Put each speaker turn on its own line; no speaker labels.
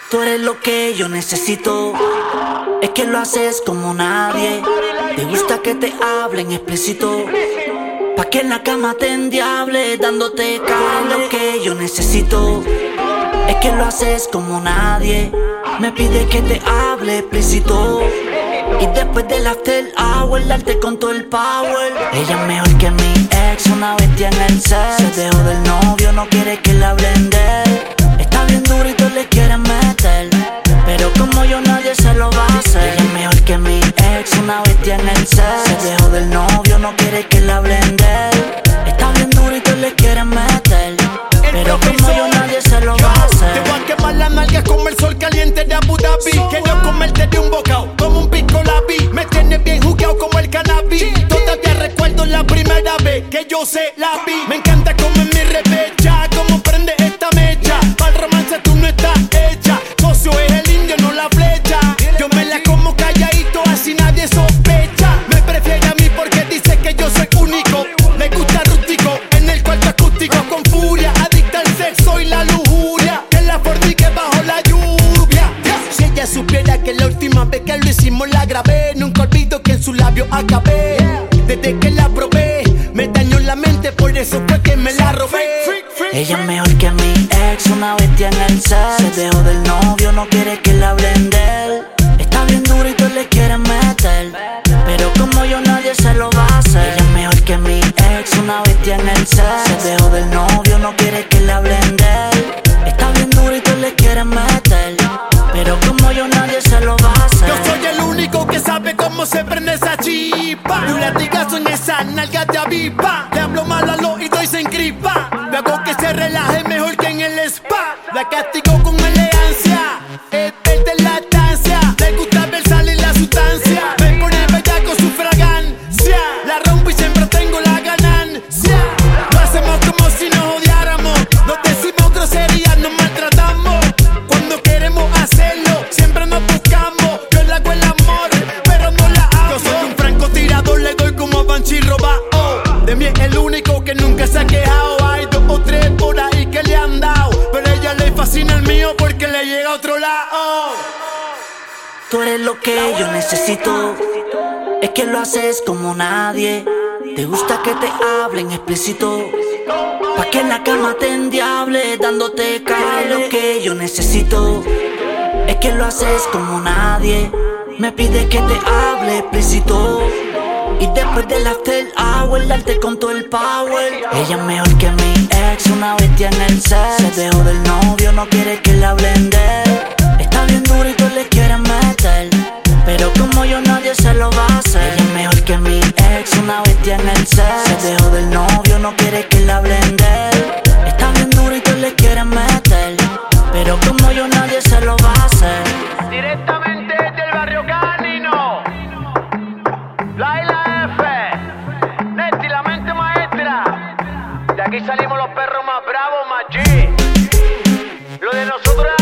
Tú eres lo que yo necesito, es que lo haces como nadie. Te gusta que te hablen explícito, pa' que en la cama te endiable dándote cable. Lo que yo necesito, es que lo haces como nadie. Me pide que te hable explícito, y después del after hour darte con todo el power. Ella es mejor que mi ex, una bestia en el set. Se dejó del novio, no quiere que la hablen de él. Está bien duro y todos le quieren meter, pero como yo nadie se lo va a hacer. Ella es mejor que mi ex, una bestia en el set. Se dejó del novio, no quiere que la hablen de él. Está bien duro y todos le quieren meter, pero como yo nadie se lo va a hacer.
Te voy a quemar las nalgas como el sol caliente de Abu Dhabi. Quiero comerte de un bocado, como un pico la vi. Me tienes bien jugueado como el cannabis. Todavía recuerdo la primera vez que yo se la vi. Me encanta como en mi repecha, como prende esta mecha. Pa'l romance tú no estás hecha. Socio es el indio, no la flecha. Yo me la como calladito, así nadie sospecha. Me prefiere a mí porque dice que yo soy único. Le gusta rústico, en el cuarto acústico. Con furia, adicta al sexo y la lujuria. Que la fornique bajo la lluvia. Si ella supiera que la última vez que lo hicimos la grabé, nunca olvido que en su labio acabé. Desde que la probé, me dañó la mente, por eso fue que me la robé.
Ella es mejor que mi ex, una bestia en el set. Se dejó del novio, no quiere que la hablen de él. Está bien duro y todos le quieren meter, pero como yo nadie se lo va a hacer. Ella es mejor que mi ex, una bestia en el set. Se dejó del novio, no quiere que le hablen de él. Está bien duro y todos le quieren meter, pero como yo nadie se lo va a hacer.
Yo soy el único que sabe cómo se prende esa chispa. Un latigazo en esa nalga de avipa. Le hablo mal al oído y se encripa. Le hago que se relaje mejor que en el spa. La castigo con elegancia, es verde en la estancia. Le gusta ver salir la sustancia. Me pone bella con su fragancia. La rompo y siempre tengo la ganancia. Lo hacemos como si nos odiáramos. Nos decimos groserías, nos maltratamos. Cuando queremos hacerlo, siempre nos buscamos. Yo le hago el amor, pero no la hago. Yo soy un francotirador, le doy como a Banshee robado. De mí es el único que nunca se ha quejado. Hay dos o tres por ahí que le han dado, pero a ella le fascina el mío porque le llega a otro lado.
Tú eres lo que yo necesito, es que lo haces como nadie. Te gusta que te hablen explícito, pa' que en la cama te endiable dándote cable. Lo que yo necesito, es que lo haces como nadie. Me pide que te hable explícito, y después del after hour darte con todo el power. Ella es mejor que mi ex, una bestia en el set. Se dejó del novio, no quiere que le hablen de él. Está bien duro y todos le quieren meter, pero como yo nadie se lo va a hacer. Ella es mejor que mi ex, una bestia en el set. Se dejó del novio, no quiere que le hablen de él. Está bien duro y todos le quieren meter, pero como yo nadie se lo va a hacer.
Directamente del barrio Canino, Laila F, Neti, la mente maestra. De aquí salimos los perros más bravos, más G. Lo de nosotros